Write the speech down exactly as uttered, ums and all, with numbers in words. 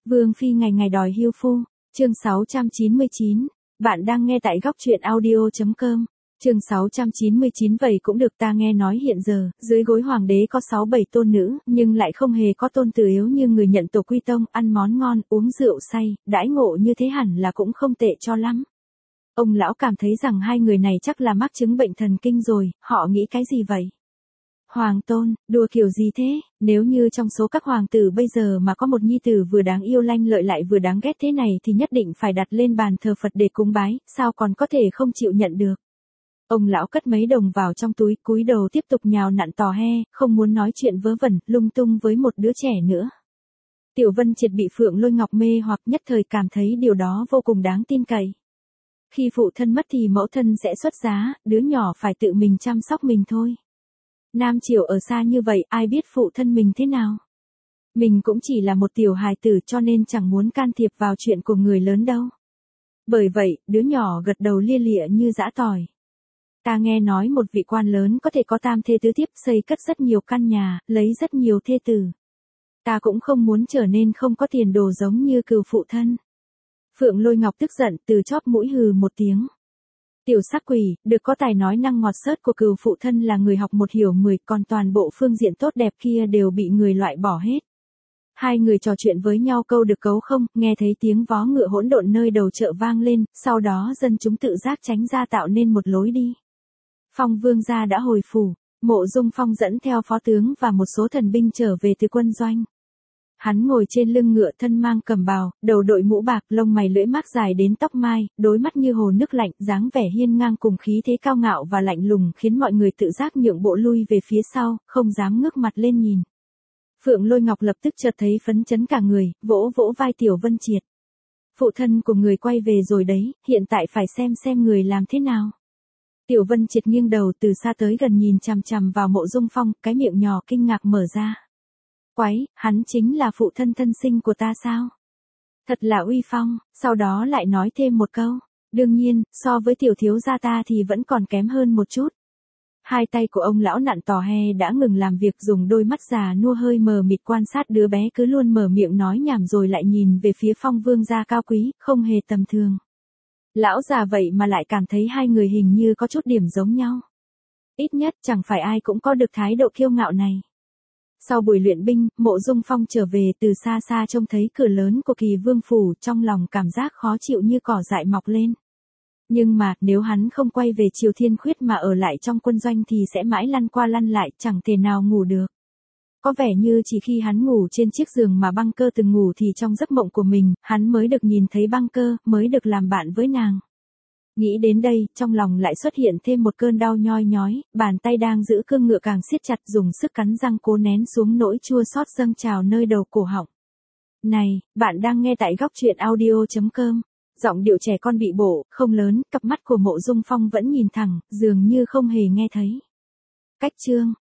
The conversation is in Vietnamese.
Vương phi ngày ngày đòi hưu phu, chương sáu trăm chín mươi chín. Bạn đang nghe tại góc truyện audio.com. Chương sáu trăm chín mươi chín. Vậy cũng được, ta nghe nói hiện giờ, dưới gối hoàng đế có sáu bảy tôn nữ, nhưng lại không hề có tôn tử yếu như người nhận tổ quy tông, ăn món ngon, uống rượu say, đãi ngộ như thế hẳn là cũng không tệ cho lắm. Ông lão cảm thấy rằng hai người này chắc là mắc chứng bệnh thần kinh rồi, họ nghĩ cái gì vậy? Hoàng tôn, đùa kiểu gì thế? Nếu như trong số các hoàng tử bây giờ mà có một nhi tử vừa đáng yêu lanh lợi lại vừa đáng ghét thế này thì nhất định phải đặt lên bàn thờ Phật để cúng bái, sao còn có thể không chịu nhận được. Ông lão cất mấy đồng vào trong túi, cúi đầu tiếp tục nhào nặn tò he, không muốn nói chuyện vớ vẩn, lung tung với một đứa trẻ nữa. Tiểu Vân Triệt bị Phượng Lôi Ngọc mê hoặc nhất thời cảm thấy điều đó vô cùng đáng tin cậy. Khi phụ thân mất thì mẫu thân sẽ xuất giá, đứa nhỏ phải tự mình chăm sóc mình thôi. Nam Triều ở xa như vậy, ai biết phụ thân mình thế nào? Mình cũng chỉ là một tiểu hài tử cho nên chẳng muốn can thiệp vào chuyện của người lớn đâu. Bởi vậy, đứa nhỏ gật đầu lia lịa như giã tỏi. Ta nghe nói một vị quan lớn có thể có tam thê tứ thiếp, xây cất rất nhiều căn nhà, lấy rất nhiều thê tử. Ta cũng không muốn trở nên không có tiền đồ giống như cừu phụ thân. Phượng Lôi Ngọc tức giận, từ chóp mũi hừ một tiếng. Tiểu sắc quỷ, được có tài nói năng ngọt xớt của cừu phụ thân là người học một hiểu mười, còn toàn bộ phương diện tốt đẹp kia đều bị người loại bỏ hết. Hai người trò chuyện với nhau câu được cấu không, nghe thấy tiếng vó ngựa hỗn độn nơi đầu chợ vang lên, sau đó dân chúng tự giác tránh ra tạo nên một lối đi. Phong vương gia đã hồi phủ, Mộ Dung Phong dẫn theo phó tướng và một số thần binh trở về từ quân doanh. Hắn ngồi trên lưng ngựa, thân mang cẩm bào, đầu đội mũ bạc, lông mày lưỡi mác dài đến tóc mai, đôi mắt như hồ nước lạnh, dáng vẻ hiên ngang cùng khí thế cao ngạo và lạnh lùng khiến mọi người tự giác nhượng bộ lui về phía sau, không dám ngước mặt lên nhìn. Phượng Lôi Ngọc lập tức chợt thấy phấn chấn cả người, vỗ vỗ vai Tiểu Vân Triệt. Phụ thân của người quay về rồi đấy, hiện tại phải xem xem người làm thế nào. Tiểu Vân Triệt nghiêng đầu từ xa tới gần nhìn chằm chằm vào Mộ Dung Phong, cái miệng nhỏ kinh ngạc mở ra. Quái, hắn chính là phụ thân thân sinh của ta sao? Thật là uy phong, sau đó lại nói thêm một câu. Đương nhiên, so với tiểu thiếu gia ta thì vẫn còn kém hơn một chút. Hai tay của ông lão nặn tò he đã ngừng làm việc, dùng đôi mắt già nua hơi mờ mịt quan sát đứa bé cứ luôn mở miệng nói nhảm rồi lại nhìn về phía Phong vương gia cao quý, không hề tầm thường. Lão già vậy mà lại cảm thấy hai người hình như có chút điểm giống nhau. Ít nhất chẳng phải ai cũng có được thái độ kiêu ngạo này. Sau buổi luyện binh, Mộ Dung Phong trở về, từ xa xa trông thấy cửa lớn của Kỳ Vương phủ, trong lòng cảm giác khó chịu như cỏ dại mọc lên. Nhưng mà, nếu hắn không quay về Triều Thiên Khuyết mà ở lại trong quân doanh thì sẽ mãi lăn qua lăn lại, chẳng thể nào ngủ được. Có vẻ như chỉ khi hắn ngủ trên chiếc giường mà Băng Cơ từng ngủ thì trong giấc mộng của mình, hắn mới được nhìn thấy Băng Cơ, mới được làm bạn với nàng. Nghĩ đến đây, trong lòng lại xuất hiện thêm một cơn đau nhoi nhói, bàn tay đang giữ cương ngựa càng siết chặt, dùng sức cắn răng cố nén xuống nỗi chua xót dâng trào nơi đầu cổ họng. Này, bạn đang nghe tại góc truyện audio.com. Giọng điệu trẻ con bị bổ, không lớn, cặp mắt của Mộ Dung Phong vẫn nhìn thẳng, dường như không hề nghe thấy. Cách chương,